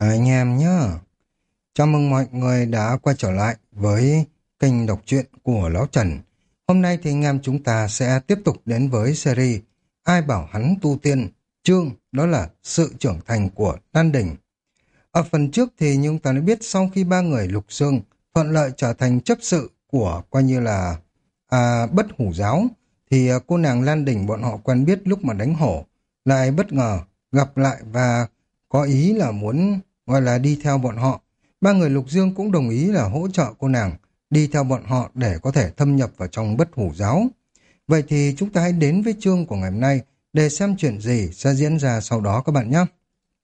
Anh em nhá. Chào mừng mọi người đã quay trở lại với kênh đọc truyện của Lão Trần. Hôm nay thì anh em chúng ta sẽ tiếp tục đến với series Ai bảo hắn tu tiên, chương đó là sự trưởng thành của Đan Đỉnh. Ở phần trước thì chúng ta đã biết sau khi ba người Lục Xương thuận lợi trở thành chấp sự của coi như là Bất Hủ Giáo, thì cô nàng Lan Đỉnh bọn họ quen biết lúc mà đánh hổ, lại bất ngờ gặp lại và có ý là muốn gọi là đi theo bọn họ. Ba người Lục Dương cũng đồng ý là hỗ trợ cô nàng đi theo bọn họ để có thể thâm nhập vào trong Bất Hủ Giáo. Vậy thì chúng ta hãy đến với chương của ngày hôm nay để xem chuyện gì sẽ diễn ra sau đó các bạn nhé.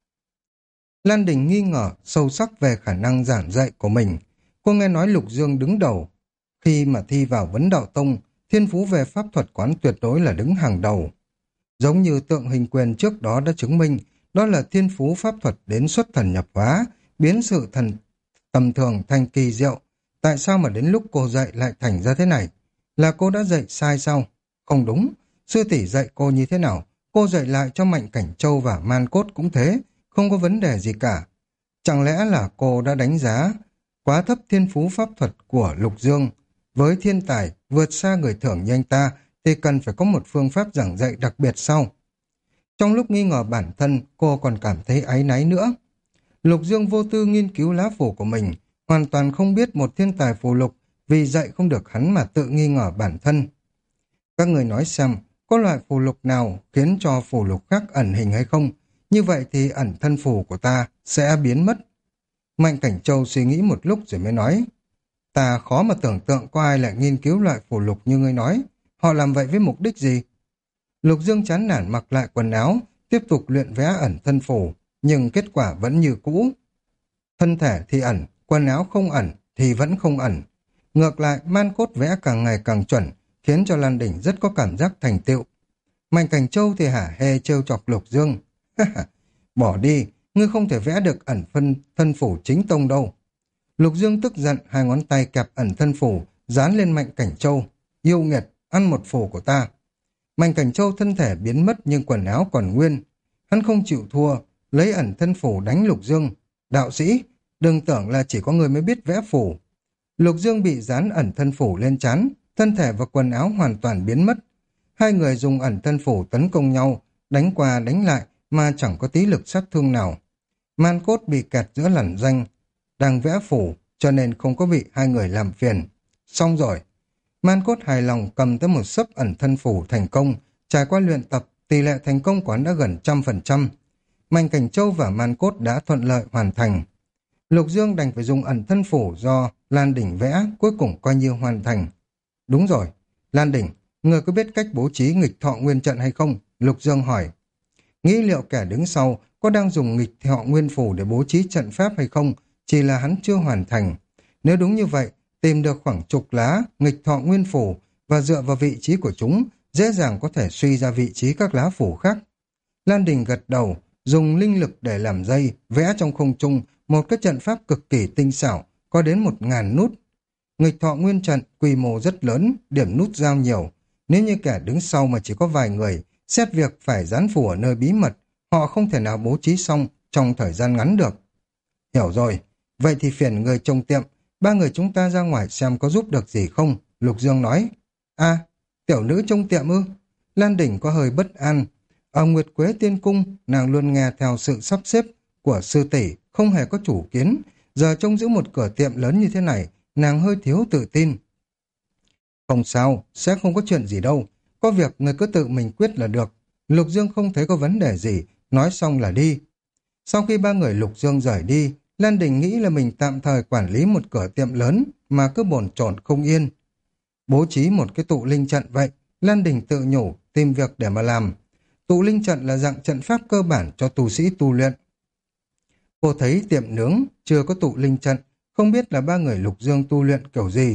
Lan Đình nghi ngờ sâu sắc về khả năng giảng dạy của mình. Cô nghe nói Lục Dương đứng đầu. Khi mà thi vào Vấn Đạo Tông, thiên phú về pháp thuật quán tuyệt đối là đứng hàng đầu. Giống như tượng hình quyền trước đó đã chứng minh, đó là thiên phú pháp thuật đến xuất thần nhập hóa, biến sự thần tầm thường thành kỳ diệu. Tại sao mà đến lúc cô dạy lại thành ra thế này? Là cô đã dạy sai sao? Không đúng. Sư tỷ dạy cô như thế nào? Cô dạy lại cho Mạnh Cảnh Châu và Man Cốt cũng thế, không có vấn đề gì cả. Chẳng lẽ là cô đã đánh giá quá thấp thiên phú pháp thuật của Lục Dương? Với thiên tài vượt xa người thường như anh ta thì cần phải có một phương pháp giảng dạy đặc biệt sau. Trong lúc nghi ngờ bản thân, cô còn cảm thấy áy náy nữa. Lục Dương vô tư nghiên cứu lá phù của mình, hoàn toàn không biết một thiên tài phù lục vì dạy không được hắn mà tự nghi ngờ bản thân. Các người nói xem, có loại phù lục nào khiến cho phù lục khác ẩn hình hay không? Như vậy thì ẩn thân phù của ta sẽ biến mất. Mạnh Cảnh Châu suy nghĩ một lúc rồi mới nói, ta khó mà tưởng tượng có ai lại nghiên cứu loại phù lục như ngươi nói. Họ làm vậy với mục đích gì? Lục Dương chán nản mặc lại quần áo, tiếp tục luyện vẽ ẩn thân phù, nhưng kết quả vẫn như cũ. Thân thể thì ẩn, quần áo không ẩn thì vẫn không ẩn. Ngược lại, Man Cốt vẽ càng ngày càng chuẩn, khiến cho Lan Đỉnh rất có cảm giác thành tựu. Mạnh Cảnh Châu thì hả hê trêu chọc Lục Dương. Bỏ đi, ngươi không thể vẽ được ẩn thân phủ chính tông đâu. Lục Dương tức giận, hai ngón tay kẹp ẩn thân phủ, dán lên Mạnh Cảnh Châu. Yêu nghiệt, ăn một phủ của ta. Mạnh Cảnh Châu thân thể biến mất nhưng quần áo còn nguyên. Hắn không chịu thua, lấy ẩn thân phủ đánh Lục Dương. Đạo sĩ, đừng tưởng là chỉ có người mới biết vẽ phủ. Lục Dương bị dán ẩn thân phủ lên trán, thân thể và quần áo hoàn toàn biến mất. Hai người dùng ẩn thân phủ tấn công nhau, đánh qua đánh lại mà chẳng có tí lực sát thương nào. Man Cốt bị kẹt giữa lằn ranh, đang vẽ phủ cho nên không có bị hai người làm phiền. Xong rồi. Man Cốt hài lòng cầm tới một xấp ẩn thân phủ thành công, trải qua luyện tập, tỷ lệ thành công của hắn đã gần 100%. Mạnh Cảnh Châu và Man Cốt đã thuận lợi hoàn thành. Lục Dương đành phải dùng ẩn thân phủ do Lan Đỉnh vẽ, cuối cùng coi như hoàn thành. Đúng rồi, Lan Đỉnh, người có biết cách bố trí nghịch thọ nguyên trận hay không? Lục Dương hỏi. Nghĩ liệu kẻ đứng sau có đang dùng nghịch thọ nguyên phủ để bố trí trận pháp hay không, chỉ là hắn chưa hoàn thành. Nếu đúng như vậy, tìm được khoảng chục lá nghịch thọ nguyên phủ và dựa vào vị trí của chúng, dễ dàng có thể suy ra vị trí các lá phủ khác. Lan Đình gật đầu, dùng linh lực để làm dây, vẽ trong không trung một cái trận pháp cực kỳ tinh xảo, có đến 1000 nút. Nghịch thọ nguyên trận quy mô rất lớn, điểm nút giao nhiều. Nếu như kẻ đứng sau mà chỉ có vài người, xét việc phải dán phủ ở nơi bí mật, họ không thể nào bố trí xong trong thời gian ngắn được. Hiểu rồi, vậy thì phiền người trông tiệm, ba người chúng ta ra ngoài xem có giúp được gì không, Lục Dương nói. À, tiểu nữ trông tiệm ư? Lan Đỉnh có hơi bất an. Ở Nguyệt Quế Tiên Cung, nàng luôn nghe theo sự sắp xếp của sư tỷ, không hề có chủ kiến. Giờ trông giữ một cửa tiệm lớn như thế này, nàng hơi thiếu tự tin. Không sao, sẽ không có chuyện gì đâu. Có việc người cứ tự mình quyết là được. Lục Dương không thấy có vấn đề gì, nói xong là đi. Sau khi ba người Lục Dương rời đi, Lan Đình nghĩ là mình tạm thời quản lý một cửa tiệm lớn mà cứ bồn chồn không yên. Bố trí một cái tụ linh trận vậy, Lan Đình tự nhủ, tìm việc để mà làm. Tụ linh trận là dạng trận pháp cơ bản cho tu sĩ tu luyện. Cô thấy tiệm nướng chưa có tụ linh trận, không biết là ba người Lục Dương tu luyện kiểu gì.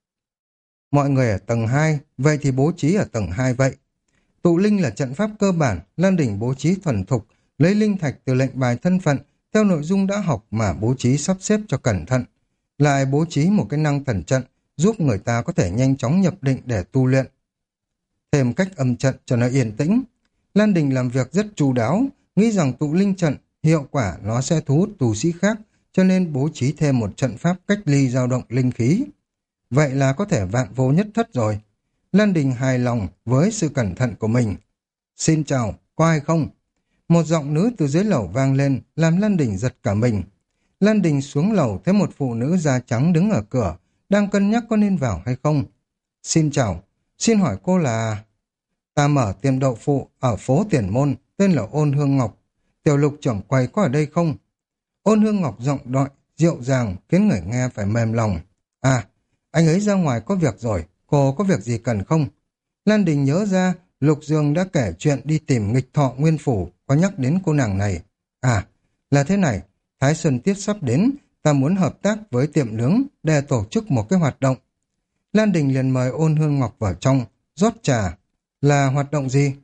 Mọi người ở tầng 2, vậy thì bố trí ở tầng 2 vậy. Tụ linh là trận pháp cơ bản, Lan Đình bố trí thuần thục, lấy linh thạch từ lệnh bài thân phận, theo nội dung đã học mà bố trí sắp xếp cho cẩn thận. Lại bố trí một cái năng thần trận, giúp người ta có thể nhanh chóng nhập định để tu luyện. Thêm cách âm trận cho nó yên tĩnh. Lan Đình làm việc rất chu đáo, nghĩ rằng tụ linh trận hiệu quả nó sẽ thu hút tu sĩ khác, cho nên bố trí thêm một trận pháp cách ly dao động linh khí. Vậy là có thể vạn vô nhất thất rồi. Lan Đình hài lòng với sự cẩn thận của mình. Xin chào, có ai không? Một giọng nữ từ dưới lầu vang lên, làm Lan Đình giật cả mình. Lan Đình xuống lầu thấy một phụ nữ da trắng đứng ở cửa, đang cân nhắc có nên vào hay không. Xin chào, xin hỏi cô là... Ta mở tiệm đậu phụ ở phố Tiền Môn, tên là Ôn Hương Ngọc. Tiểu Lục trưởng quầy có ở đây không? Ôn Hương Ngọc giọng đọi, dịu dàng, khiến người nghe phải mềm lòng. À, anh ấy ra ngoài có việc rồi, cô có việc gì cần không? Lan Đình nhớ ra, Lục Dương đã kể chuyện đi tìm nghịch thọ nguyên phủ, có nhắc đến cô nàng này. À, là thế này, Thái Xuân Tiết sắp đến, ta muốn hợp tác với tiệm nướng để tổ chức một cái hoạt động. Lan Đình liền mời Ôn Hương Ngọc vào trong, rót trà. Là hoạt động gì?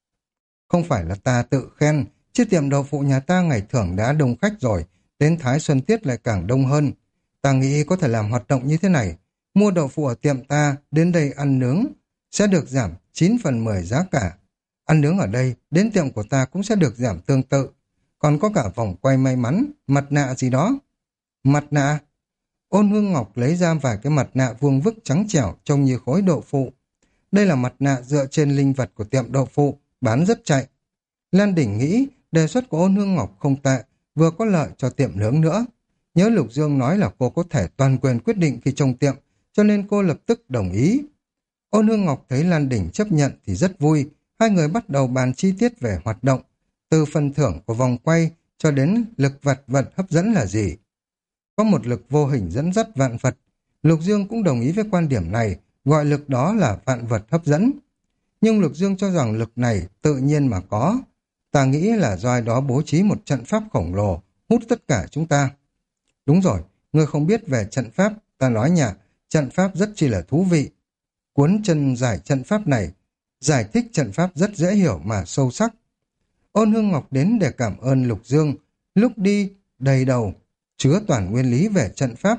Không phải là ta tự khen, chứ tiệm đậu phụ nhà ta ngày thường đã đông khách rồi, đến Thái Xuân Tiết lại càng đông hơn. Ta nghĩ có thể làm hoạt động như thế này, mua đậu phụ ở tiệm ta, đến đây ăn nướng, sẽ được giảm 9/10 giá cả. Ăn nướng ở đây, đến tiệm của ta cũng sẽ được giảm tương tự. Còn có cả vòng quay may mắn, mặt nạ gì đó. Mặt nạ? Ôn Hương Ngọc lấy ra vài cái mặt nạ vuông vức trắng trẻo trông như khối đậu phụ. Đây là mặt nạ dựa trên linh vật của tiệm đậu phụ, bán rất chạy. Lan Đỉnh nghĩ đề xuất của Ôn Hương Ngọc không tệ, vừa có lợi cho tiệm nướng nữa. Nhớ Lục Dương nói là cô có thể toàn quyền quyết định khi trông tiệm, cho nên cô lập tức đồng ý. Ôn Hương Ngọc thấy Lan Đỉnh chấp nhận thì rất vui, hai người bắt đầu bàn chi tiết về hoạt động, từ phần thưởng của vòng quay cho đến lực vật hấp dẫn là gì. Có một lực vô hình dẫn dắt vạn vật, Lục Dương cũng đồng ý với quan điểm này, gọi lực đó là vạn vật hấp dẫn. Nhưng Lục Dương cho rằng lực này tự nhiên mà có. Ta nghĩ là do ai đó bố trí một trận pháp khổng lồ, hút tất cả chúng ta. Đúng rồi, ngươi không biết về trận pháp, ta nói nhỉ, trận pháp rất chi là thú vị. Cuốn chân giải trận pháp này, giải thích trận pháp rất dễ hiểu mà sâu sắc. Ôn Hương Ngọc đến để cảm ơn Lục Dương, lúc đi đầy đầu, chứa toàn nguyên lý về trận pháp.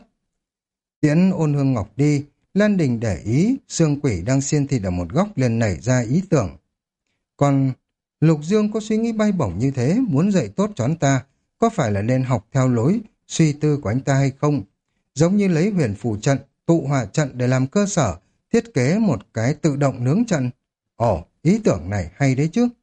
Tiễn Ôn Hương Ngọc đi, Lan Đình để ý, xương quỷ đang xiên thịt ở một góc liền nảy ra ý tưởng. Còn Lục Dương có suy nghĩ bay bổng như thế, muốn dạy tốt cho anh ta, có phải là nên học theo lối suy tư của anh ta hay không? Giống như lấy huyền phù trận, tụ hỏa trận để làm cơ sở, thiết kế một cái tự động nướng trận. Ồ, ý tưởng này hay đấy chứ.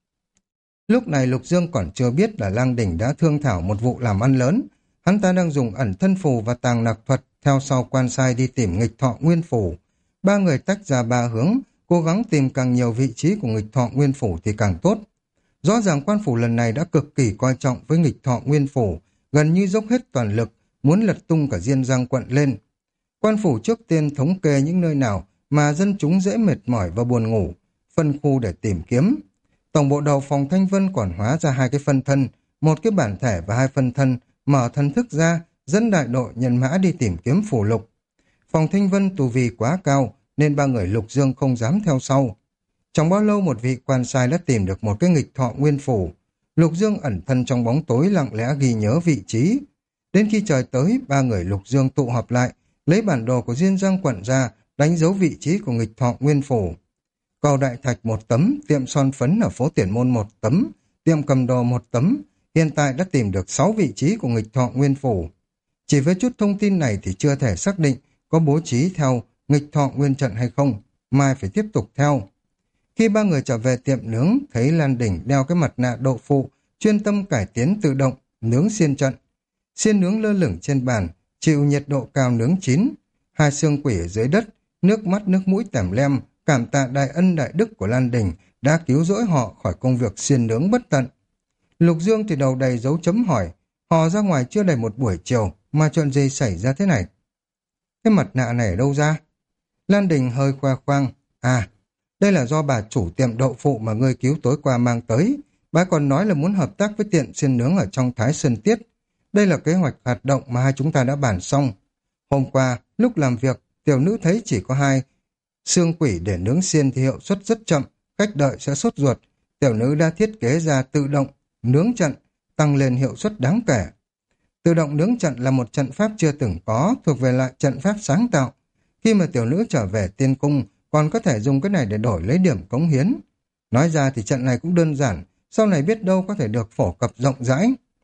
Lúc này Lục Dương còn chưa biết là Lang Đỉnh đã thương thảo một vụ làm ăn lớn. Hắn ta đang dùng ẩn thân phù và tàng nặc thuật theo sau quan sai đi tìm nghịch thọ nguyên phủ. Ba người tách ra ba hướng, cố gắng tìm càng nhiều vị trí của nghịch thọ nguyên phủ thì càng tốt. Rõ ràng quan phủ lần này đã cực kỳ coi trọng với nghịch thọ nguyên phủ, gần như dốc hết toàn lực, muốn lật tung cả Diên Giang quận lên. Quan phủ trước tiên thống kê những nơi nào mà dân chúng dễ mệt mỏi và buồn ngủ, phân khu để tìm kiếm. Tổng bộ đầu phòng Thanh Vân còn hóa ra hai cái phân thân, một cái bản thể và hai phân thân, mở thân thức ra, dẫn đại đội nhân mã đi tìm kiếm phù lục. Phòng Thanh Vân tù vì quá cao, nên ba người Lục Dương không dám theo sau. Trong bao lâu một vị quan sai đã tìm được một cái nghịch thọ nguyên phủ. Lục Dương ẩn thân trong bóng tối lặng lẽ ghi nhớ vị trí. Đến khi trời tới, ba người Lục Dương tụ họp lại, lấy bản đồ của Diên Giang quận ra, đánh dấu vị trí của nghịch thọ nguyên phủ. Cầu Đại Thạch 1 tấm, tiệm son phấn ở phố Tiền Môn 1 tấm, tiệm cầm đồ 1 tấm, hiện tại đã tìm được 6 vị trí của nghịch thọ nguyên phủ. Chỉ với chút thông tin này thì chưa thể xác định có bố trí theo nghịch thọ nguyên trận hay không, mai phải tiếp tục theo. Khi ba người trở về tiệm nướng, thấy Lan Đỉnh đeo cái mặt nạ độ phụ, chuyên tâm cải tiến tự động, nướng xiên trận. Xiên nướng lơ lửng trên bàn, chịu nhiệt độ cao nướng chín. Hai xương quỷ ở dưới đất, nước mắt nước mũi tèm lem, cảm tạ đại ân đại đức của Lan Đỉnh đã cứu rỗi họ khỏi công việc xiên nướng bất tận. Lục Dương thì đầu đầy dấu chấm hỏi, họ ra ngoài chưa đầy một buổi chiều mà chuyện gì xảy ra thế này? Cái mặt nạ này ở đâu ra? Lan Đình hơi khoe khoang, à, đây là do bà chủ tiệm đậu phụ mà ngươi cứu tối qua mang tới. Bà còn nói là muốn hợp tác với tiệm xiên nướng ở trong Thái Sơn Tiết. Đây là kế hoạch hoạt động mà hai chúng ta đã bàn xong. Hôm qua, lúc làm việc, tiểu nữ thấy chỉ có 2 xương quỷ để nướng xiên thì hiệu suất rất chậm, cách đợi sẽ sốt ruột. Tiểu nữ đã thiết kế ra tự động nướng trận, tăng lên hiệu suất đáng kể. Tự động nướng trận là một trận pháp chưa từng có, thuộc về lại trận pháp sáng tạo. Khi mà tiểu nữ trở về tiên cung, còn có thể dùng cái này để đổi lấy điểm cống hiến. Nói ra thì trận này cũng đơn giản, sau này biết đâu có thể được phổ cập rộng rãi.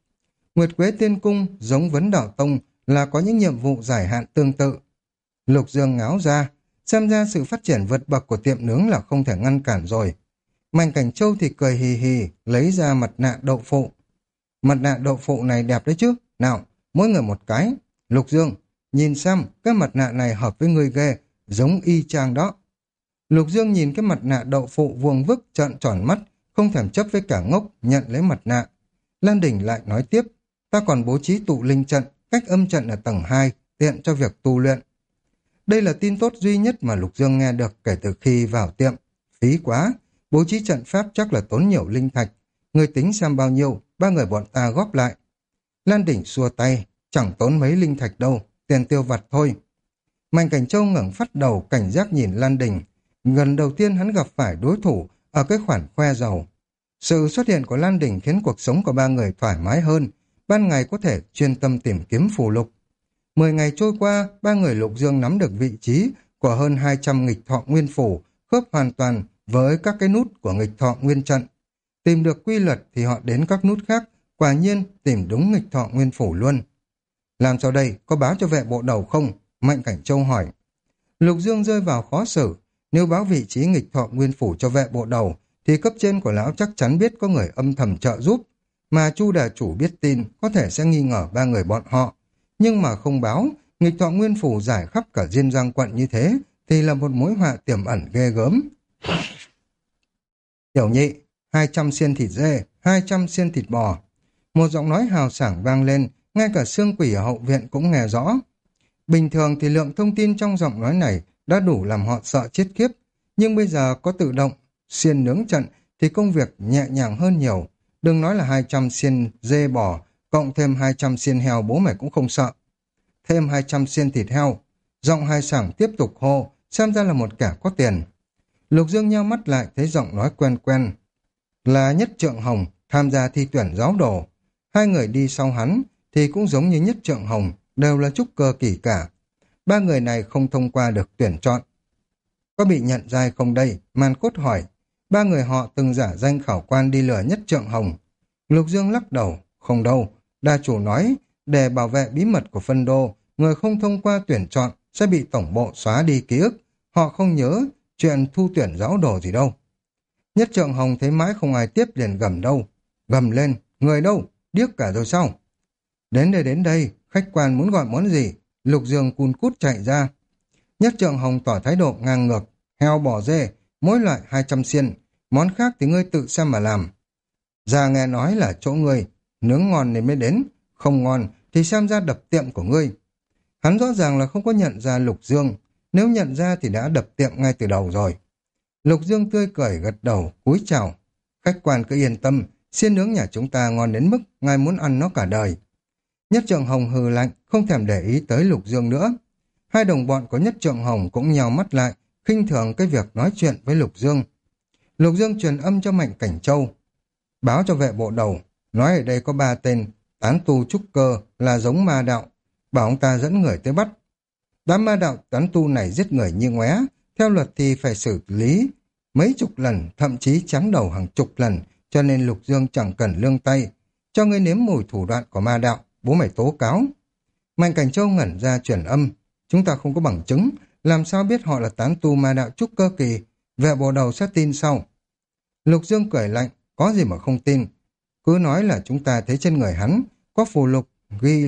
Nguyệt Quế Tiên Cung giống Vấn Đạo Tông là có những nhiệm vụ giải hạn tương tự. Lục Dương ngáo ra, xem ra sự phát triển vượt bậc của tiệm nướng là không thể ngăn cản rồi. Mạnh Cảnh Châu thì cười hì hì, lấy ra mặt nạ đậu phụ. Mặt nạ đậu phụ này đẹp đấy chứ, nào, mỗi người một cái. Lục Dương, nhìn xem, cái mặt nạ này hợp với người ghê, giống y chang đó. Lục Dương nhìn cái mặt nạ đậu phụ vuông vức trợn tròn mắt, không thèm chấp với cả ngốc, nhận lấy mặt nạ. Lan Đình lại nói tiếp, ta còn bố trí tụ linh trận, cách âm trận ở tầng 2, tiện cho việc tu luyện. Đây là tin tốt duy nhất mà Lục Dương nghe được kể từ khi vào tiệm. Phí quá, bố trí trận pháp chắc là tốn nhiều linh thạch. Người tính xem bao nhiêu, ba người bọn ta góp lại. Lan Đỉnh xua tay, chẳng tốn mấy linh thạch đâu, tiền tiêu vặt thôi. Mạnh Cảnh Châu ngẩng phát đầu cảnh giác nhìn Lan Đỉnh. Gần đầu tiên hắn gặp phải đối thủ ở cái khoản khoe giàu. Sự xuất hiện của Lan Đỉnh khiến cuộc sống của ba người thoải mái hơn, ban ngày có thể chuyên tâm tìm kiếm phù lục. 10 ngày trôi qua, ba người Lục Dương nắm được vị trí của hơn 200 nghịch thọ nguyên phủ, khớp hoàn toàn với các cái nút của nghịch thọ nguyên trận. Tìm được quy luật thì họ đến các nút khác, quả nhiên tìm đúng nghịch thọ nguyên phủ luôn. Làm sao đây, có báo cho vệ bộ đầu không? Mạnh Cảnh Châu hỏi. Lục Dương rơi vào khó xử, nếu báo vị trí nghịch thọ nguyên phủ cho vệ bộ đầu, thì cấp trên của lão chắc chắn biết có người âm thầm trợ giúp, mà Chu đà chủ biết tin có thể sẽ nghi ngờ ba người bọn họ. Nhưng mà không báo, nghịch thọ nguyên phủ giải khắp cả Diên Giang quận như thế, thì là một mối họa tiềm ẩn ghê gớm. Tiểu nhị, 200 xiên thịt dê, 200 xiên thịt bò. Một giọng nói hào sảng vang lên, ngay cả xương quỷ ở hậu viện cũng nghe rõ. Bình thường thì lượng thông tin trong giọng nói này đã đủ làm họ sợ chết khiếp, nhưng bây giờ có tự động xiên nướng trận thì công việc nhẹ nhàng hơn nhiều. Đừng nói là 200 xiên dê bò, cộng thêm 200 xiên heo bố mày cũng không sợ. Thêm 200 xiên thịt heo. Giọng hai sảng tiếp tục hô, xem ra là một kẻ có tiền. Lục Dương nheo mắt lại thấy giọng nói quen quen. Là Nhất Trượng Hồng, tham gia thi tuyển giáo đồ. Hai người đi sau hắn thì cũng giống như Nhất Trượng Hồng, đều là trúc cơ kỳ cả. Ba người này không thông qua được tuyển chọn. Có bị nhận ra không đây? Man Cốt hỏi. Ba người họ từng giả danh khảo quan đi lừa Nhất Trượng Hồng. Lục Dương lắc đầu. Không đâu. Đa chủ nói, để bảo vệ bí mật của phân đô, người không thông qua tuyển chọn sẽ bị tổng bộ xóa đi ký ức. Họ không nhớ chuyện thu tuyển giáo đồ gì đâu. Nhất Trượng Hồng thấy mãi không ai tiếp liền gầm đâu. Gầm lên, người đâu? Điếc cả rồi sao? Đến đây, khách quan muốn gọi món gì? Lục Dương cun cút chạy ra. Nhất Trượng Hồng tỏ thái độ ngang ngược. Heo bò dê, mỗi loại 200 xiên. Món khác thì ngươi tự xem mà làm. Già nghe nói là chỗ ngươi, nướng ngon nên mới đến. Không ngon thì xem ra đập tiệm của ngươi. Hắn rõ ràng là không có nhận ra Lục Dương. Nếu nhận ra thì đã đập tiệm ngay từ đầu rồi. Lục Dương tươi cười gật đầu, cúi chào. Khách quan cứ yên tâm, xiên nướng nhà chúng ta ngon đến mức ngài muốn ăn nó cả đời. Nhất Trượng Hồng hừ lạnh, không thèm để ý tới Lục Dương nữa. Hai đồng bọn của Nhất Trượng Hồng cũng nhào mắt lại, khinh thường cái việc nói chuyện với Lục Dương. Lục Dương truyền âm cho Mạnh Cảnh Châu. Báo cho vệ bộ đầu, nói ở đây có 3 tên, tán tu trúc cơ là giống ma đạo, bảo ông ta dẫn người tới bắt. Đám ma đạo tán tu này giết người như ngoé, theo luật thì phải xử lý mấy chục lần, thậm chí chém đầu hàng chục lần, cho nên Lục Dương chẳng cần lương tay. Cho ngươi nếm mùi thủ đoạn của ma đạo, bố mày tố cáo. Mạnh Cảnh Châu ngẩn ra truyền âm. Chúng ta không có bằng chứng, làm sao biết họ là tán tu ma đạo trúc cơ kỳ, vệ bộ đầu sẽ tin sau. Lục Dương cười lạnh, có gì mà không tin. Cứ nói là chúng ta thấy trên người hắn, có phù lục, nghi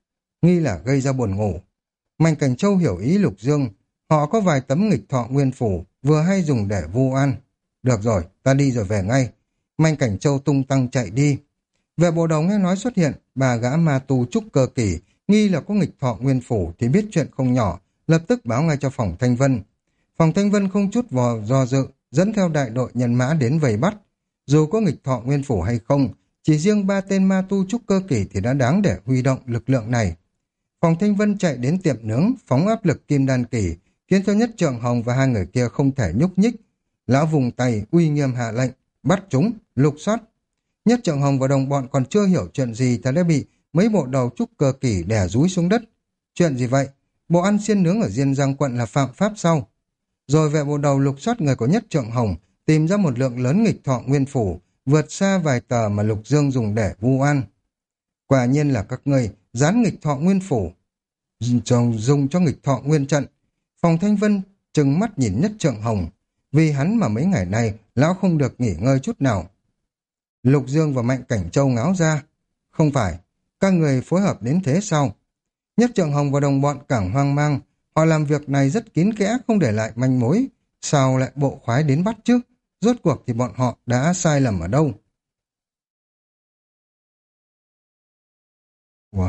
là gây ra buồn ngủ. Mạnh Cảnh Châu hiểu ý Lục Dương, họ có vài tấm nghịch thọ nguyên phủ, vừa hay dùng để vu oan. Được rồi, ta đi rồi về ngay. Mạnh Cảnh Châu tung tăng chạy đi. Vệ bộ đầu nghe nói xuất hiện, bà gã ma tu trúc cơ kỳ, nghi là có nghịch thọ nguyên phủ thì biết chuyện không nhỏ, lập tức báo ngay cho phòng Thanh Vân. Phòng Thanh Vân không chút do dự, dẫn theo đại đội nhân mã đến vây bắt. Dù có nghịch thọ nguyên phủ hay không, chỉ riêng 3 tên ma tu trúc cơ kỳ thì đã đáng để huy động lực lượng này. Phòng Thanh Vân chạy đến tiệm nướng, phóng áp lực kim đan kỳ, khiến cho Nhất Trượng Hồng và hai người kia không thể nhúc nhích. Lão vùng tay, uy nghiêm hạ lệnh, bắt chúng, lục soát. Nhất Trượng Hồng và đồng bọn còn chưa hiểu chuyện gì thì đã bị mấy bộ đầu trúc cơ kỳ đè dúi xuống đất. Chuyện gì vậy? Bộ ăn xiên nướng ở Diên Giang quận là phạm pháp sao? Rồi vệ bộ đầu lục soát người của Nhất Trượng Hồng, tìm ra một lượng lớn nghịch thọ nguyên phủ, vượt xa vài tờ mà Lục Dương dùng để vu oan. Quả nhiên là các ngươi dán nghịch thọ nguyên phủ, dùng cho nghịch thọ nguyên trận. Phòng Thanh Vân trừng mắt nhìn Nhất Trượng Hồng, vì hắn mà mấy ngày nay lão không được nghỉ ngơi chút nào. Lục Dương và Mạnh Cảnh Châu ngáo ra. Không phải, các người phối hợp đến thế sao? Nhất Trượng Hồng và đồng bọn càng hoang mang, họ làm việc này rất kín kẽ, không để lại manh mối. Sao lại bộ khoái đến bắt chứ? Rốt cuộc thì bọn họ đã sai lầm ở đâu? Ủa?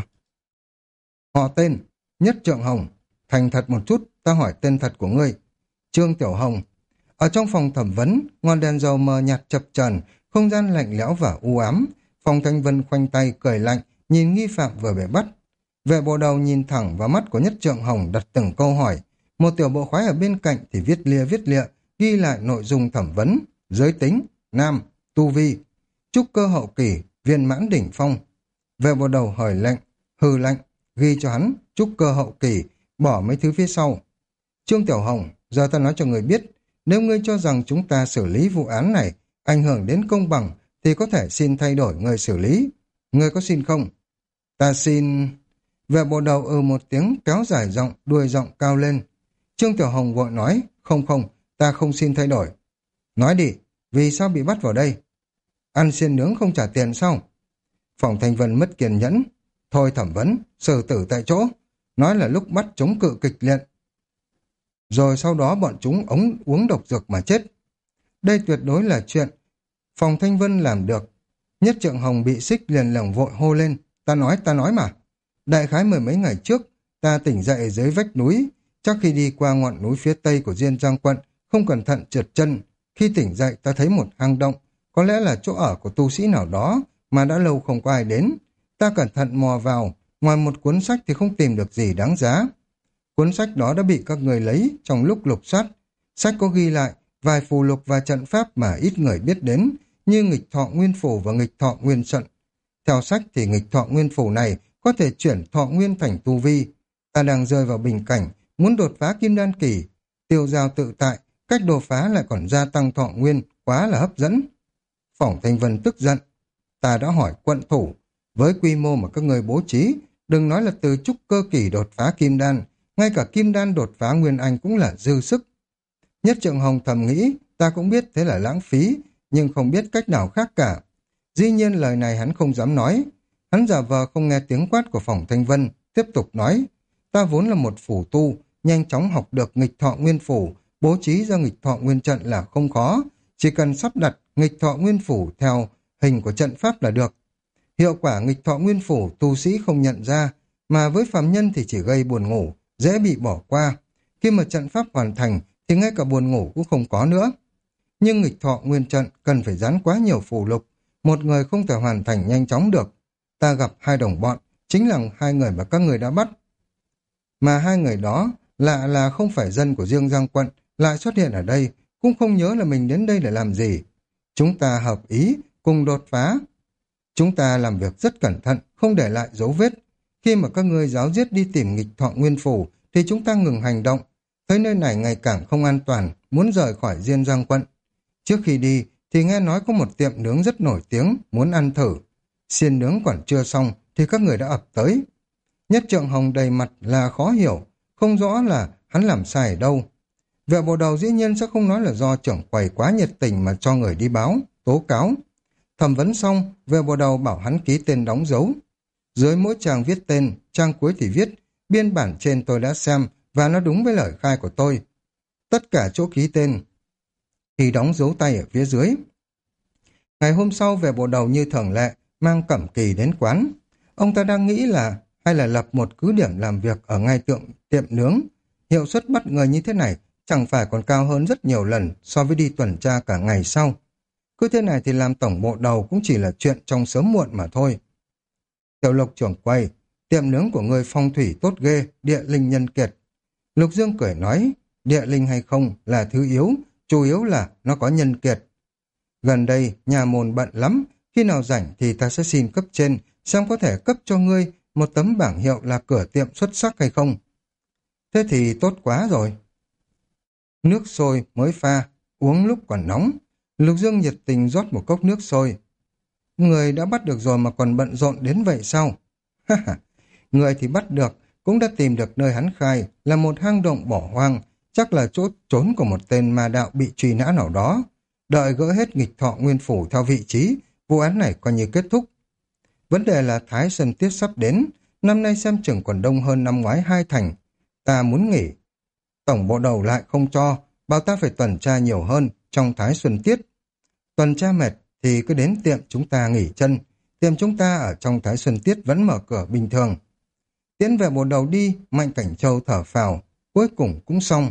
Họ tên, Nhất Trượng Hồng. Thành thật một chút, ta hỏi tên thật của ngươi. Trương Tiểu Hồng. Ở trong phòng thẩm vấn, ngọn đèn dầu mờ nhạt chập chờn, không gian lạnh lẽo và u ám. Phòng Thanh Vân khoanh tay cười lạnh, nhìn nghi phạm vừa bị bắt. Vệ bộ đầu nhìn thẳng vào mắt của Nhất Trượng Hồng, đặt từng câu hỏi. Một tiểu bộ khoái ở bên cạnh thì viết lịa, ghi lại nội dung thẩm vấn. Giới tính, nam, tu vi, trúc cơ hậu kỳ, viên mãn đỉnh phong. Vệ bộ đầu hỏi lệnh, hừ lạnh, ghi cho hắn, trúc cơ hậu kỳ, bỏ mấy thứ phía sau. Trương Tiểu Hồng, giờ ta nói cho người biết, nếu ngươi cho rằng chúng ta xử lý vụ án này ảnh hưởng đến công bằng, thì có thể xin thay đổi người xử lý. Ngươi có xin không? Ta xin... Vệ bộ đầu một tiếng, kéo dài giọng, đuôi giọng cao lên. Trương Tiểu Hồng vội nói, không, ta không xin thay đổi. Nói đi, vì sao bị bắt vào đây? Ăn xiên nướng không trả tiền sao? Phòng Thanh Vân mất kiên nhẫn. Thôi thẩm vấn, xử tử tại chỗ. Nói là lúc bắt chống cự kịch liệt. Rồi sau đó bọn chúng uống độc dược mà chết. Đây tuyệt đối là chuyện Phòng Thanh Vân làm được. Nhất Trượng Hồng bị xích liền lồng vội hô lên. Ta nói mà. Đại khái mười mấy ngày trước, ta tỉnh dậy dưới vách núi. Chắc khi đi qua ngọn núi phía tây của Diên Giang quận, không cẩn thận trượt chân. Khi tỉnh dậy ta thấy một hang động, có lẽ là chỗ ở của tu sĩ nào đó mà đã lâu không có ai đến. Ta cẩn thận mò vào, ngoài một cuốn sách thì không tìm được gì đáng giá. Cuốn sách đó đã bị các người lấy trong lúc lục soát. Sách có ghi lại vài phù lục và trận pháp mà ít người biết đến, như nghịch thọ nguyên phủ và nghịch thọ nguyên trận. Theo sách thì nghịch thọ nguyên phủ này có thể chuyển thọ nguyên thành tu vi. Ta đang rơi vào bình cảnh, muốn đột phá kim đan kỳ, tiêu dao tự tại, cách đột phá lại còn gia tăng thọ nguyên, quá là hấp dẫn. Phỏng Thanh Vân tức giận. Ta đã hỏi quận thủ, với quy mô mà các người bố trí, đừng nói là từ trúc cơ kỳ đột phá kim đan, ngay cả kim đan đột phá nguyên anh cũng là dư sức. Nhất Trượng Hồng thầm nghĩ, ta cũng biết thế là lãng phí, nhưng không biết cách nào khác cả. Dĩ nhiên lời này hắn không dám nói. Hắn giả vờ không nghe tiếng quát của Phỏng Thanh Vân, tiếp tục nói, ta vốn là một phù tu, nhanh chóng học được nghịch thọ nguyên phủ, bố trí ra nghịch thọ nguyên trận là không khó, chỉ cần sắp đặt nghịch thọ nguyên phủ theo hình của trận pháp là được. Hiệu quả nghịch thọ nguyên phủ tu sĩ không nhận ra, mà với phàm nhân thì chỉ gây buồn ngủ, dễ bị bỏ qua. Khi mà trận pháp hoàn thành thì ngay cả buồn ngủ cũng không có nữa. Nhưng nghịch thọ nguyên trận cần phải dán quá nhiều phù lục, một người không thể hoàn thành nhanh chóng được. Ta gặp hai đồng bọn, chính là hai người mà các người đã bắt. Mà hai người đó lạ là không phải dân của Diên Giang quận, lại xuất hiện ở đây, cũng không nhớ là mình đến đây để làm gì. Chúng ta hợp ý, cùng đột phá. Chúng ta làm việc rất cẩn thận, không để lại dấu vết. Khi mà các ngươi giáo giết đi tìm nghịch thọ nguyên phủ, thì chúng ta ngừng hành động. Thấy nơi này ngày càng không an toàn, muốn rời khỏi Diên Giang quận. Trước khi đi, thì nghe nói có một tiệm nướng rất nổi tiếng, muốn ăn thử. Xiên nướng còn chưa xong, thì các người đã ập tới. Nhất Trượng Hồng đầy mặt là khó hiểu, không rõ là hắn làm sai ở đâu. Vệ bộ đầu dĩ nhiên sẽ không nói là do trưởng quầy quá nhiệt tình mà cho người đi báo, tố cáo. Thẩm vấn xong, vệ bộ đầu bảo hắn ký tên đóng dấu. Dưới mỗi trang viết tên, trang cuối thì viết, biên bản trên tôi đã xem và nó đúng với lời khai của tôi. Tất cả chỗ ký tên thì đóng dấu tay ở phía dưới. Ngày hôm sau, vệ bộ đầu như thường lệ, mang Cẩm Kỳ đến quán. Ông ta đang nghĩ là hay là lập một cứ điểm làm việc ở ngay tiệm nướng. Hiệu suất bắt người như thế này chẳng phải còn cao hơn rất nhiều lần so với đi tuần tra cả ngày sau. Cứ thế này thì làm tổng bộ đầu cũng chỉ là chuyện trong sớm muộn mà thôi. Tiểu Lục trưởng quầy, tiệm nướng của người phong thủy tốt ghê, địa linh nhân kiệt. Lục Dương cười nói, địa linh hay không là thứ yếu, chủ yếu là nó có nhân kiệt. Gần đây, nhà môn bận lắm, khi nào rảnh thì ta sẽ xin cấp trên, xem có thể cấp cho ngươi một tấm bảng hiệu là cửa tiệm xuất sắc hay không. Thế thì tốt quá rồi. Nước sôi mới pha, uống lúc còn nóng. Lục Dương nhiệt tình rót một cốc nước sôi. Người đã bắt được rồi mà còn bận rộn đến vậy sao? Ha ha, người thì bắt được, cũng đã tìm được nơi hắn khai là một hang động bỏ hoang, chắc là chỗ trốn của một tên ma đạo bị truy nã nào đó. Đợi gỡ hết nghịch thọ nguyên phủ theo vị trí, vụ án này coi như kết thúc. Vấn đề là Thái Sơn Tiết sắp đến, năm nay xem chừng còn đông hơn năm ngoái 2 thành. Ta muốn nghỉ. Tổng bộ đầu lại không cho, bảo ta phải tuần tra nhiều hơn trong Thái Xuân Tiết. Tuần tra mệt thì cứ đến tiệm chúng ta nghỉ chân, tiệm chúng ta ở trong Thái Xuân Tiết vẫn mở cửa bình thường. Tiến về bộ đầu đi, Mạnh Cảnh Châu thở phào, cuối cùng cũng xong.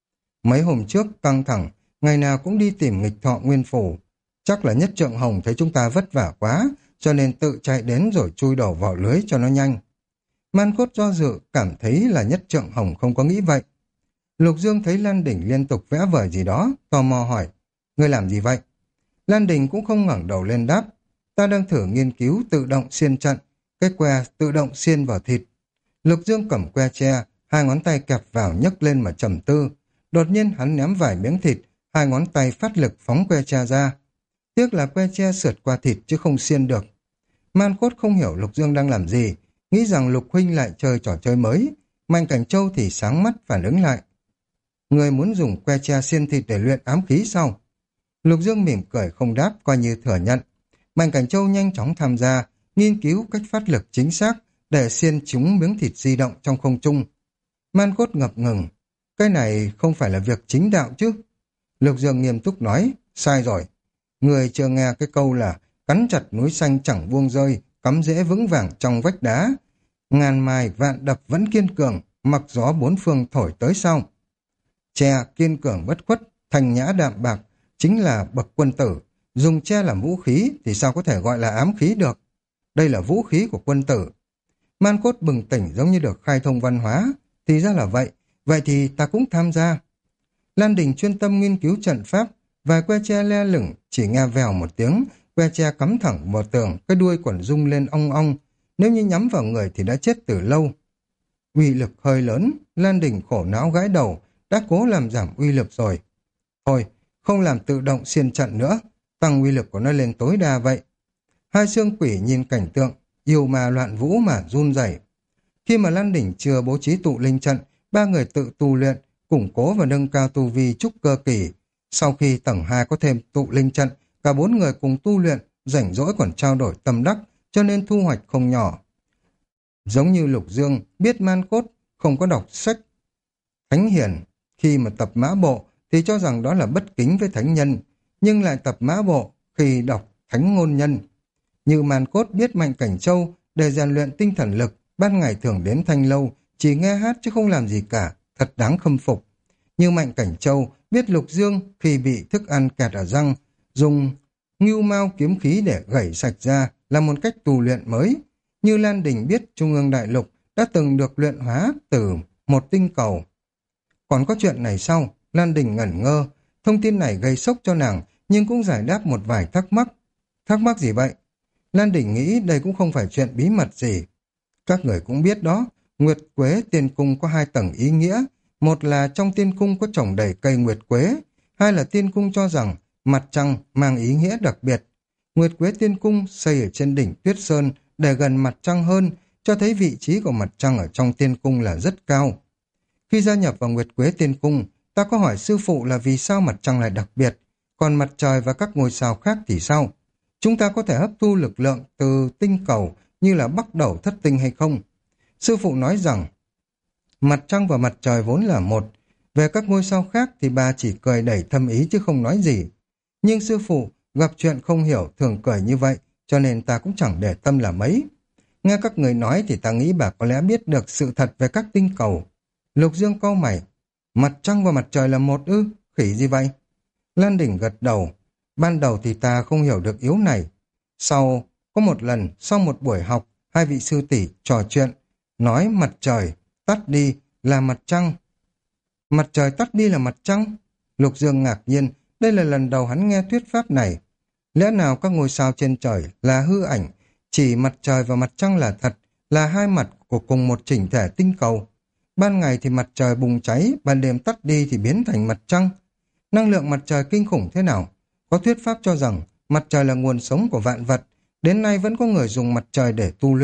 Mấy hôm trước căng thẳng, ngày nào cũng đi tìm nghịch thọ nguyên phủ. Chắc là Nhất Trượng Hồng thấy chúng ta vất vả quá, cho nên tự chạy đến rồi chui đầu vào lưới cho nó nhanh. Man Cốt do dự, cảm thấy là Nhất Trượng Hồng không có nghĩ vậy. Lục Dương thấy Lan Đỉnh liên tục vẽ vời gì đó, tò mò hỏi, ngươi làm gì vậy? Lan Đình cũng không ngẩng đầu lên đáp, ta đang thử nghiên cứu tự động xiên trận, cái que tự động xiên vào thịt. Lục Dương cầm que tre, hai ngón tay kẹp vào nhấc lên mà trầm tư. Đột nhiên hắn ném vài miếng thịt, hai ngón tay phát lực phóng que tre ra. Tiếc là que tre sượt qua thịt chứ không xiên được. Man Cốt không hiểu Lục Dương đang làm gì, nghĩ rằng Lục Huynh lại chơi trò chơi mới. Mạnh Cảnh Châu thì sáng mắt phản ứng lại. Người muốn dùng que tre xiên thịt để luyện ám khí sao? Lục Dương mỉm cười không đáp, coi như thừa nhận. Mạnh Cảnh Châu nhanh chóng tham gia, nghiên cứu cách phát lực chính xác để xiên chúng miếng thịt di động trong không trung. Man Cốt ngập ngừng. Cái này không phải là việc chính đạo chứ? Lục Dương nghiêm túc nói, sai rồi. Người chưa nghe cái câu là cắn chặt núi xanh chẳng buông rơi, cắm rễ vững vàng trong vách đá. Ngàn mài vạn đập vẫn kiên cường, mặc gió bốn phương thổi tới sau. Tre kiên cường bất khuất, thanh nhã đạm bạc, chính là bậc quân tử. Dùng tre làm vũ khí thì sao có thể gọi là ám khí được? Đây là vũ khí của quân tử. Man Cốt bừng tỉnh giống như được khai thông văn hóa. Thì ra là vậy, vậy thì ta cũng tham gia. Lan Đình chuyên tâm nghiên cứu trận pháp, vài que tre le lửng, chỉ nghe vèo một tiếng, que tre cắm thẳng vào tường, cái đuôi còn rung lên ong ong. Nếu như nhắm vào người thì đã chết từ lâu. Uy lực hơi lớn, Lan Đình khổ não gãi đầu, đã cố làm giảm uy lực rồi. Thôi, không làm tự động xiên trận nữa, tăng uy lực của nó lên tối đa vậy. Hai xương quỷ nhìn cảnh tượng, yêu ma loạn vũ mà run rẩy. Khi mà Lan Đỉnh chưa bố trí tụ linh trận, ba người tự tu luyện, củng cố và nâng cao tu vi trúc cơ kỳ. Sau khi tầng 2 có thêm tụ linh trận, cả bốn người cùng tu luyện, rảnh rỗi còn trao đổi tâm đắc, cho nên thu hoạch không nhỏ. Giống như Lục Dương, biết Man Cốt, không có đọc sách thánh hiền, khi mà tập mã bộ thì cho rằng đó là bất kính với thánh nhân, nhưng lại tập mã bộ khi đọc thánh ngôn nhân. Như Man Cốt biết Mạnh Cảnh Châu để rèn luyện tinh thần lực, ban ngày thường đến Thanh Lâu, chỉ nghe hát chứ không làm gì cả, thật đáng khâm phục. Như Mạnh Cảnh Châu biết Lục Dương khi bị thức ăn kẹt ở răng, dùng ngưu mao kiếm khí để gẩy sạch ra là một cách tu luyện mới. Như Lan Đình biết Trung ương Đại Lục đã từng được luyện hóa từ một tinh cầu. Còn có chuyện này sau, Lan Đình ngẩn ngơ, thông tin này gây sốc cho nàng, nhưng cũng giải đáp một vài thắc mắc. Thắc mắc gì vậy? Lan Đình nghĩ đây cũng không phải chuyện bí mật gì. Các người cũng biết đó, Nguyệt Quế Tiên Cung có 2 tầng ý nghĩa. Một là trong tiên cung có trồng đầy cây Nguyệt Quế, hai là tiên cung cho rằng mặt trăng mang ý nghĩa đặc biệt. Nguyệt Quế Tiên Cung xây ở trên đỉnh Tuyết Sơn để gần mặt trăng hơn, cho thấy vị trí của mặt trăng ở trong tiên cung là rất cao. Khi gia nhập vào Nguyệt Quế Tiên Cung, ta có hỏi sư phụ là vì sao mặt trăng lại đặc biệt, còn mặt trời và các ngôi sao khác thì sao? Chúng ta có thể hấp thu lực lượng từ tinh cầu như là Bắc Đẩu Thất Tinh hay không? Sư phụ nói rằng mặt trăng và mặt trời vốn là một, về các ngôi sao khác thì bà chỉ cười đẩy thâm ý chứ không nói gì. Nhưng sư phụ gặp chuyện không hiểu thường cười như vậy, cho nên ta cũng chẳng để tâm là mấy. Nghe các người nói thì ta nghĩ bà có lẽ biết được sự thật về các tinh cầu. Lục Dương cau mày, mặt trăng và mặt trời là một ư, khỉ gì vậy? Lan Đỉnh gật đầu, ban đầu thì ta không hiểu được yếu này. Có một lần, sau một buổi học, hai vị sư tỷ trò chuyện, nói mặt trời tắt đi là mặt trăng. Mặt trời tắt đi là mặt trăng? Lục Dương ngạc nhiên, đây là lần đầu hắn nghe thuyết pháp này. Lẽ nào các ngôi sao trên trời là hư ảnh, chỉ mặt trời và mặt trăng là thật, là hai mặt của cùng một chỉnh thể tinh cầu. Ban ngày thì mặt trời bùng cháy, ban đêm tắt đi thì biến thành mặt trăng. Năng lượng mặt trời kinh khủng thế nào? Có thuyết pháp cho rằng mặt trời là nguồn sống của vạn vật. Đến nay vẫn có người dùng mặt trời để tu luyện,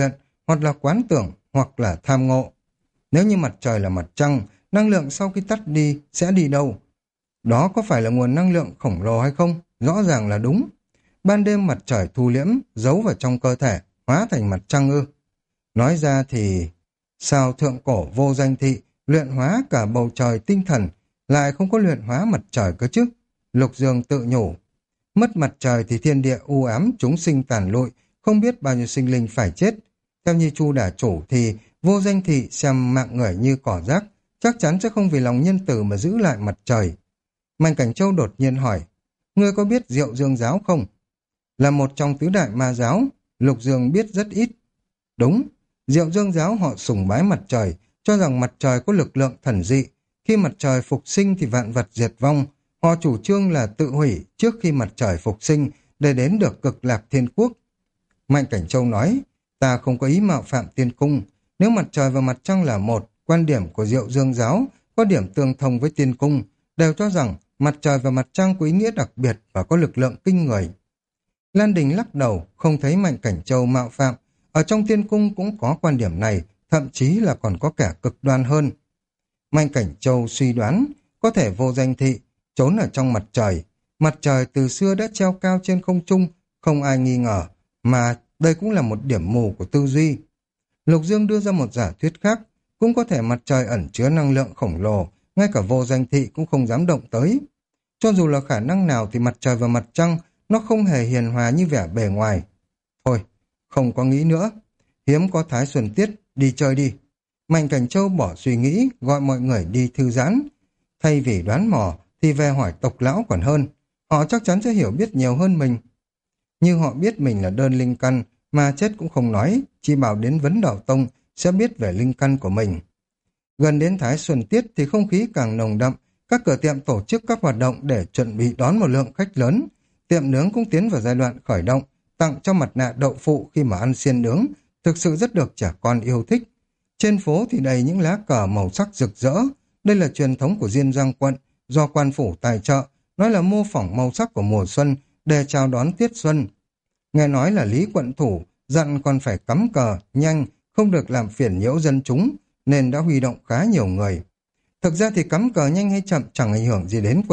hoặc là quán tưởng, hoặc là tham ngộ. Nếu như mặt trời là mặt trăng, năng lượng sau khi tắt đi sẽ đi đâu? Đó có phải là nguồn năng lượng khổng lồ hay không? Rõ ràng là đúng. Ban đêm mặt trời thu liễm, giấu vào trong cơ thể, hóa thành mặt trăng ư? Nói ra thì sao thượng cổ vô danh thị luyện hóa cả bầu trời tinh thần, lại không có luyện hóa mặt trời cơ chứ? Lục Dương tự nhủ. Mất mặt trời thì thiên địa u ám, chúng sinh tàn lụi, không biết bao nhiêu sinh linh phải chết. Theo như Chu đà chủ thì vô danh thị xem mạng người như cỏ rác, chắc chắn sẽ không vì lòng nhân từ mà giữ lại mặt trời. Mạnh Cảnh Châu đột nhiên hỏi, ngươi có biết Diệu Dương giáo không? Là một trong tứ đại ma giáo, Lục Dương biết rất ít. Đúng, Diệu Dương giáo họ sùng bái mặt trời, cho rằng mặt trời có lực lượng thần dị. Khi mặt trời phục sinh thì vạn vật diệt vong. Họ chủ trương là tự hủy trước khi mặt trời phục sinh để đến được cực lạc thiên quốc. Mạnh Cảnh Châu nói, ta không có ý mạo phạm tiên cung. Nếu mặt trời và mặt trăng là một, quan điểm của Diệu Dương giáo có điểm tương thông với tiên cung, đều cho rằng mặt trời và mặt trăng có ý nghĩa đặc biệt và có lực lượng kinh người. Lan Đình lắc đầu, không thấy Mạnh Cảnh Châu mạo phạm. Ở trong tiên cung cũng có quan điểm này, thậm chí là còn có kẻ cực đoan hơn. Mạnh Cảnh Châu suy đoán, có thể vô danh thị, trốn ở trong mặt trời. Mặt trời từ xưa đã treo cao trên không trung, không ai nghi ngờ, mà đây cũng là một điểm mù của tư duy. Lục Dương đưa ra một giả thuyết khác, cũng có thể mặt trời ẩn chứa năng lượng khổng lồ, ngay cả vô danh thị cũng không dám động tới. Cho dù là khả năng nào thì mặt trời và mặt trăng, nó không hề hiền hòa như vẻ bề ngoài. Thôi, không có nghĩ nữa. Hiếm có Thái Xuân Tiết, đi chơi đi. Mạnh Cảnh Châu bỏ suy nghĩ, gọi mọi người đi thư giãn. Thay vì đoán mò, thì về hỏi tộc lão còn hơn. Họ chắc chắn sẽ hiểu biết nhiều hơn mình. Như họ biết mình là đơn linh căn, mà chết cũng không nói, chỉ bảo đến Vấn Đạo Tông sẽ biết về linh căn của mình. Gần đến Thái Xuân Tiết thì không khí càng nồng đậm, các cửa tiệm tổ chức các hoạt động để chuẩn bị đón một lượng khách lớn. Tiệm nướng cũng tiến vào giai đoạn khởi động, tặng cho mặt nạ đậu phụ khi mà ăn xiên nướng, thực sự rất được trẻ con yêu thích. Trên phố thì đầy những lá cờ màu sắc rực rỡ, đây là truyền thống của Diên Giang quận, do quan phủ tài trợ, nói là mô phỏng màu sắc của mùa xuân để chào đón tiết xuân. Nghe nói là Lý quận thủ dặn còn phải cắm cờ nhanh, không được làm phiền nhiễu dân chúng, nên đã huy động khá nhiều người. Thực ra thì cắm cờ nhanh hay chậm chẳng ảnh hưởng gì đến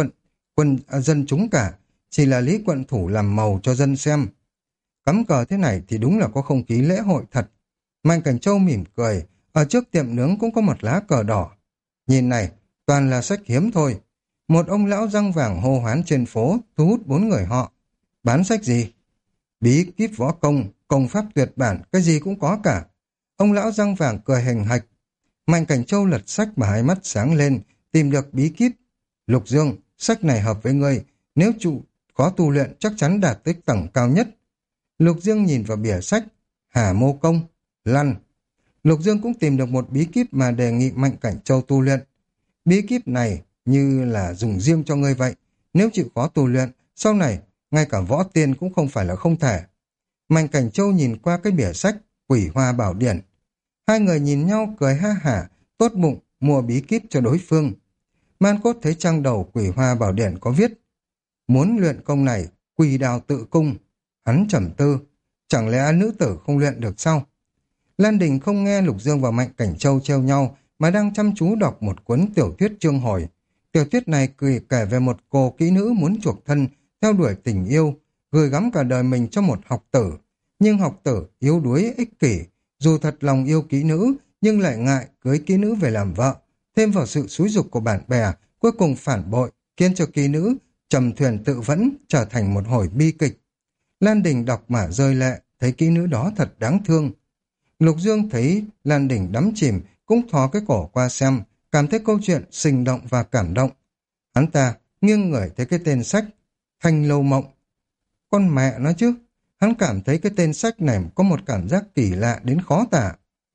dân chúng cả, chỉ là Lý quận thủ làm màu cho dân xem. Cắm cờ thế này thì đúng là có không khí lễ hội thật. Mạnh Cảnh Châu mỉm cười, ở trước tiệm nướng cũng có một lá cờ đỏ. Nhìn này, toàn là sách hiếm thôi. Một ông lão răng vàng hô hoán trên phố, thu hút 4 người họ. Bán sách gì? Bí kíp võ công, công pháp tuyệt bản, cái gì cũng có cả. Ông lão răng vàng cười hình hạch. Mạnh Cảnh Châu lật sách mà hai mắt sáng lên, tìm được bí kíp. Lục Dương, sách này hợp với ngươi, nếu chủ có tu luyện chắc chắn đạt tới tầng cao nhất. Lục Dương nhìn vào bìa sách, Hà Mô Công, lăn. Lục Dương cũng tìm được một bí kíp mà đề nghị Mạnh Cảnh Châu tu luyện. Bí kíp này như là dùng riêng cho ngươi vậy, nếu chịu khó tu luyện, sau này ngay cả võ tiên cũng không phải là không thể. Mạnh Cảnh Châu nhìn qua cái bìa sách Quỷ Hoa Bảo Điển. Hai người nhìn nhau cười ha hả, tốt bụng mua bí kíp cho đối phương. Man Cốt thấy trang đầu Quỷ Hoa Bảo Điển có viết: muốn luyện công này, quỷ đào tự cung. Hắn trầm tư, chẳng lẽ nữ tử không luyện được sao? Lan Đình không nghe Lục Dương và Mạnh Cảnh Châu trêu nhau, mà đang chăm chú đọc một cuốn tiểu thuyết chương hồi. Tiểu thuyết này kể về một cô kỹ nữ muốn chuộc thân, theo đuổi tình yêu, gửi gắm cả đời mình cho một học tử. Nhưng học tử yếu đuối ích kỷ, dù thật lòng yêu kỹ nữ, nhưng lại ngại cưới kỹ nữ về làm vợ. Thêm vào sự xúi giục của bạn bè, cuối cùng phản bội, khiến cho kỹ nữ trầm thuyền tự vẫn, trở thành một hồi bi kịch. Lan Đình đọc mà rơi lệ, thấy kỹ nữ đó thật đáng thương. Lục Dương thấy Lan Đình đắm chìm, cũng thò cái cổ qua xem, cảm thấy câu chuyện sinh động và cảm động. Hắn ta nghiêng người thấy cái tên sách Thanh Lâu Mộng. Con mẹ nó chứ, hắn cảm thấy cái tên sách này có một cảm giác kỳ lạ đến khó tả.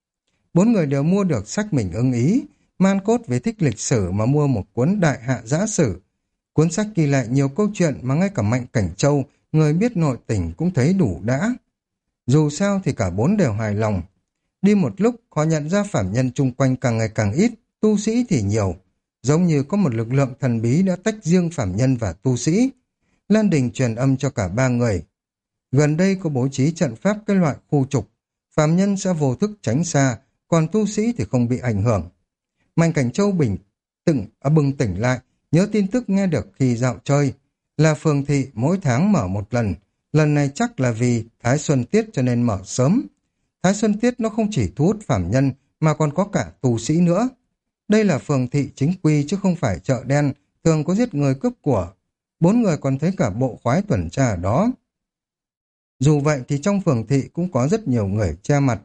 4 người đều mua được sách mình ưng ý. Man Cốt vì thích lịch sử mà mua một cuốn Đại Hạ Giã Sử. Cuốn sách ghi lại nhiều câu chuyện mà ngay cả Mạnh Cảnh Châu, người biết nội tình, cũng thấy đủ đã. Dù sao thì cả 4 đều hài lòng. Đi một lúc, họ nhận ra phạm nhân chung quanh càng ngày càng ít, tu sĩ thì nhiều. Giống như có một lực lượng thần bí đã tách riêng phạm nhân và tu sĩ. Lan Đình truyền âm cho cả 3 người. Gần đây có bố trí trận pháp cái loại khu trục. phàm nhân sẽ vô thức tránh xa, còn tu sĩ thì không bị ảnh hưởng. Mạnh Cảnh Châu bừng tỉnh lại, nhớ tin tức nghe được khi dạo chơi, là phường thị mỗi tháng mở một lần này chắc là vì Thái Xuân Tiết cho nên mở sớm. Thái Xuân Tiết nó không chỉ thu hút phàm nhân mà còn có cả tù sĩ nữa. Đây là phường thị chính quy chứ không phải chợ đen, thường có giết người cướp của. 4 người còn thấy cả bộ khoái tuần tra ở đó. Dù vậy thì trong phường thị cũng có rất nhiều người che mặt,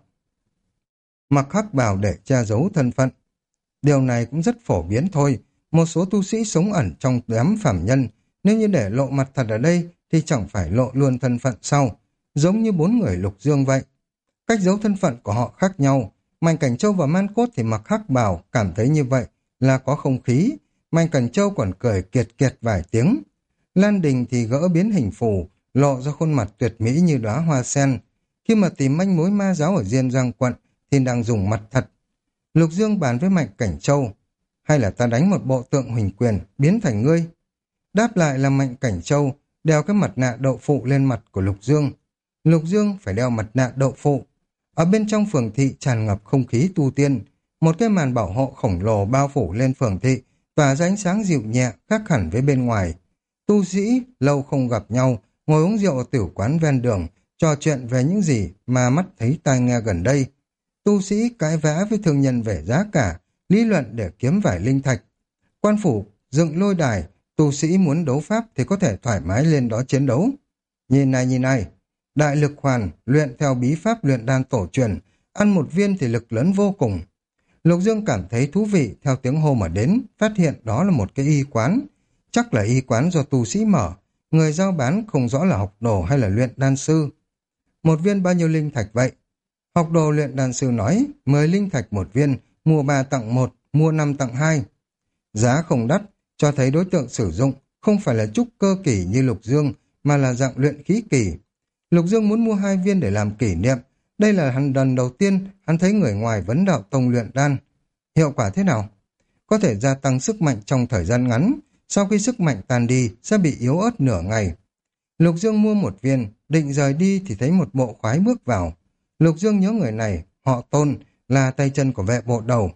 mặc hắc bào để che giấu thân phận. Điều này cũng rất phổ biến thôi. Một số tu sĩ sống ẩn trong đám phàm nhân, nếu như để lộ mặt thật ở đây thì chẳng phải lộ luôn thân phận sau, giống như 4 người Lục Dương vậy. Cách giấu thân phận của họ khác nhau. Mạnh Cảnh Châu và Man Cốt thì mặc hắc bào, cảm thấy như vậy là có không khí. Mạnh Cảnh Châu còn cười kiệt kiệt vài tiếng. Lan Đình thì gỡ biến hình phù, lộ ra khuôn mặt tuyệt mỹ như đóa hoa sen. Khi mà tìm manh mối ma giáo ở Diên Giang quận thì đang dùng mặt thật. Lục Dương bàn với Mạnh Cảnh Châu, hay là ta đánh một bộ tượng huỳnh quyền biến thành ngươi. Đáp lại là Mạnh Cảnh Châu đeo cái mặt nạ đậu phụ lên mặt của Lục Dương. Lục Dương phải đeo mặt nạ đậu phụ. Ở bên trong phường thị tràn ngập không khí tu tiên, một cái màn bảo hộ khổng lồ bao phủ lên phường thị và ra ánh sáng dịu nhẹ khác hẳn với bên ngoài. Tu sĩ lâu không gặp nhau, ngồi uống rượu ở tiểu quán ven đường, trò chuyện về những gì mà mắt thấy tai nghe gần đây. Tu sĩ cãi vã với thương nhân về giá cả, lý luận để kiếm vài linh thạch. Quan phủ dựng lôi đài, tu sĩ muốn đấu pháp thì có thể thoải mái lên đó chiến đấu. Nhìn này, đại lực hoàn luyện theo bí pháp luyện đan tổ truyền, ăn một viên thì lực lớn vô cùng. Lục Dương cảm thấy thú vị, theo tiếng hô mà đến, phát hiện đó là một cái y quán. Chắc là y quán do tu sĩ mở, người giao bán không rõ là học đồ hay là luyện đan sư. Một viên bao nhiêu linh thạch vậy? Học đồ luyện đan sư nói, 10 linh thạch một viên, mua 3 tặng 1, mua 5 tặng 2. Giá không đắt, cho thấy đối tượng sử dụng không phải là trúc cơ kỳ như Lục Dương, mà là dạng luyện khí kỳ. Lục Dương muốn mua 2 viên để làm kỷ niệm. Đây là lần đầu tiên hắn thấy người ngoài vấn đạo tông luyện đan. Hiệu quả thế nào? Có thể gia tăng sức mạnh trong thời gian ngắn, sau khi sức mạnh tan đi sẽ bị yếu ớt nửa ngày. Lục Dương mua 1 viên, định rời đi thì thấy một bộ khoái bước vào. Lục Dương nhớ người này, họ Tôn, là tay chân của vệ bộ đầu.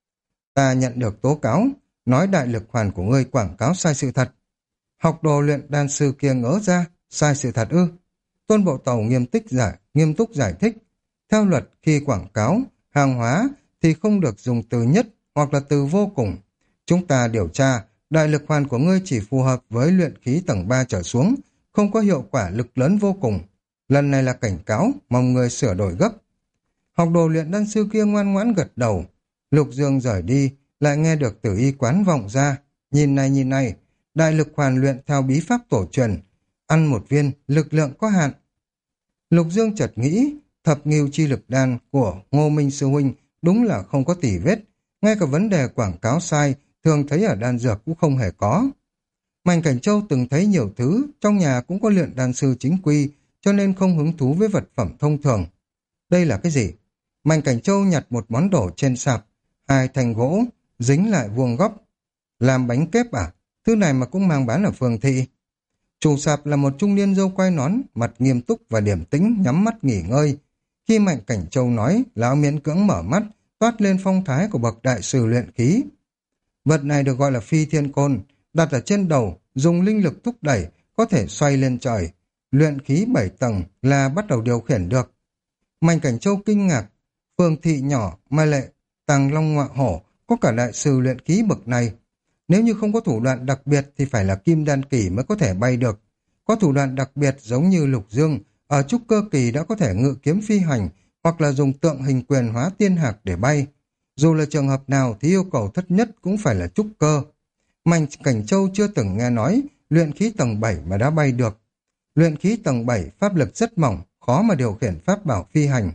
Ta nhận được tố cáo, nói đại lực hoàn của ngươi quảng cáo sai sự thật. Học đồ luyện đan sư kia ngỡ ra, sai sự thật ư? Tôn bộ tàu nghiêm túc giải thích. Theo luật khi quảng cáo, hàng hóa thì không được dùng từ nhất hoặc là từ vô cùng. Chúng ta điều tra, đại lực hoàn của ngươi chỉ phù hợp với luyện khí tầng 3 trở xuống, không có hiệu quả lực lớn vô cùng. Lần này là cảnh cáo, mong người sửa đổi gấp. Học đồ luyện đan sư kia ngoan ngoãn gật đầu. Lục Dương rời đi, lại nghe được từ y quán vọng ra. Nhìn này, đại lực hoàn luyện theo bí pháp tổ truyền. Ăn 1 viên, lực lượng có hạn. Lục Dương chợt nghĩ, thập ngưu chi lực đan của Ngô Minh Sư Huynh đúng là không có tỉ vết. Ngay cả vấn đề quảng cáo sai, thường thấy ở đan dược cũng không hề có. Mạnh Cảnh Châu từng thấy nhiều thứ, trong nhà cũng có luyện đan sư chính quy, cho nên không hứng thú với vật phẩm thông thường. Đây là cái gì? Mạnh Cảnh Châu nhặt một món đồ trên sạp, 2 thanh gỗ, dính lại vuông góc. Làm bánh kép à? Thứ này mà cũng mang bán ở phường thị. Chủ sạp là một trung niên râu quai nón, mặt nghiêm túc và điềm tĩnh, nhắm mắt nghỉ ngơi. Khi Mạnh Cảnh Châu nói, lão miễn cưỡng mở mắt, toát lên phong thái của bậc đại sư luyện khí. Vật này được gọi là phi thiên côn, đặt ở trên đầu, dùng linh lực thúc đẩy, có thể xoay lên trời. Luyện khí 7 tầng là bắt đầu điều khiển được. Mạnh Cảnh Châu kinh ngạc, phường thị nhỏ mà lại tàng long ngọa hổ, có cả đại sư luyện khí bậc này. Nếu như không có thủ đoạn đặc biệt thì phải là kim đan kỳ mới có thể bay được. Có thủ đoạn đặc biệt giống như Lục Dương, ở trúc cơ kỳ đã có thể ngự kiếm phi hành, hoặc là dùng tượng hình quyền hóa tiên hạc để bay. Dù là trường hợp nào thì yêu cầu thấp nhất cũng phải là trúc cơ. Mạnh Cảnh Châu chưa từng nghe nói luyện khí tầng 7 mà đã bay được. Luyện khí tầng 7 pháp lực rất mỏng, khó mà điều khiển pháp bảo phi hành.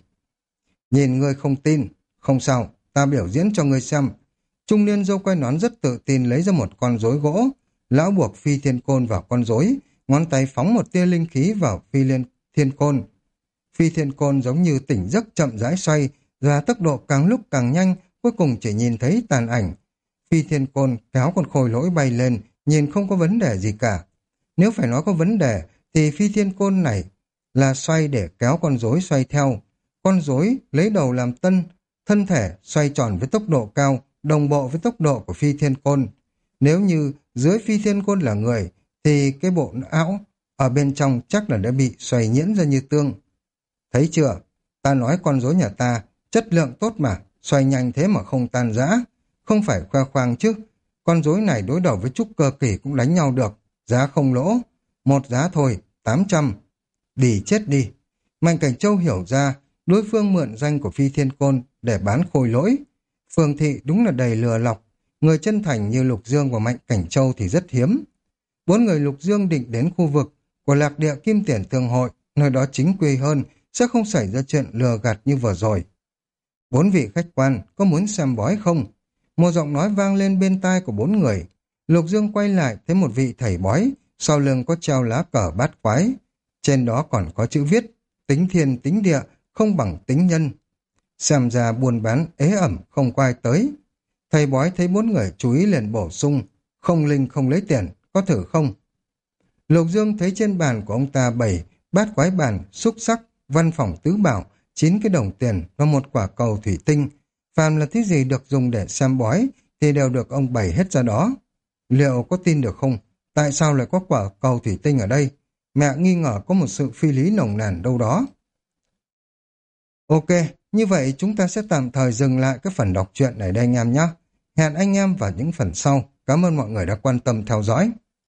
Nhìn ngươi không tin, không sao, ta biểu diễn cho ngươi xem. Trung niên râu quai nón rất tự tin lấy ra một con rối gỗ, lão buộc phi thiên côn vào con rối, ngón tay phóng một tia linh khí vào thiên côn. Phi thiên côn giống như tỉnh giấc chậm rãi xoay, và tốc độ càng lúc càng nhanh, cuối cùng chỉ nhìn thấy tàn ảnh. Phi thiên côn kéo con khôi lỗi bay lên, nhìn không có vấn đề gì cả. Nếu phải nói có vấn đề, thì phi thiên côn này là xoay để kéo con rối xoay theo. Con rối lấy đầu làm tân, thân thể xoay tròn với tốc độ cao, đồng bộ với tốc độ của phi thiên côn. Nếu như dưới phi thiên côn là người, thì cái bộ áo ở bên trong chắc là đã bị xoay nhuyễn ra như tương. Thấy chưa? Ta nói con rối nhà ta, chất lượng tốt mà, xoay nhanh thế mà không tan rã. Không phải khoe khoang chứ. Con rối này đối đầu với trúc cơ kỳ cũng đánh nhau được. Giá không lỗ. Một giá thôi, 800. Đi chết đi. Mạnh Cảnh Châu hiểu ra, đối phương mượn danh của phi thiên côn để bán khôi lỗi. Phương Thị đúng là đầy lừa lọc. Người chân thành như Lục Dương và Mạnh Cảnh Châu thì rất hiếm. Bốn người Lục Dương định đến khu vực của Lạc Địa Kim Tiền Thương Hội, nơi đó chính quy hơn, sẽ không xảy ra chuyện lừa gạt như vừa rồi. Bốn vị khách quan có muốn xem bói không? Một giọng nói vang lên bên tai của bốn người. Lục Dương quay lại thấy một vị thầy bói, sau lưng có treo lá cờ bát quái. Trên đó còn có chữ viết, tính thiên tính địa, không bằng tính nhân. Xem ra buôn bán ế ẩm không có ai tới. Thầy bói thấy bốn người chú ý liền bổ sung, không linh không lấy tiền, có thử không? Lục Dương thấy trên bàn của ông ta bày bát quái bàn, xúc sắc, văn phòng tứ bảo, 9 cái đồng tiền và một quả cầu thủy tinh. Phàm là thứ gì được dùng để xem bói thì đều được ông bày hết ra đó. Liệu có tin được không? Tại sao lại có quả cầu thủy tinh ở đây? Mẹ nghi ngờ có một sự phi lý nồng nàn đâu đó. Ok, như vậy chúng ta sẽ tạm thời dừng lại cái phần đọc truyện này đây anh em nhé. Hẹn anh em vào những phần sau. Cảm ơn mọi người đã quan tâm theo dõi.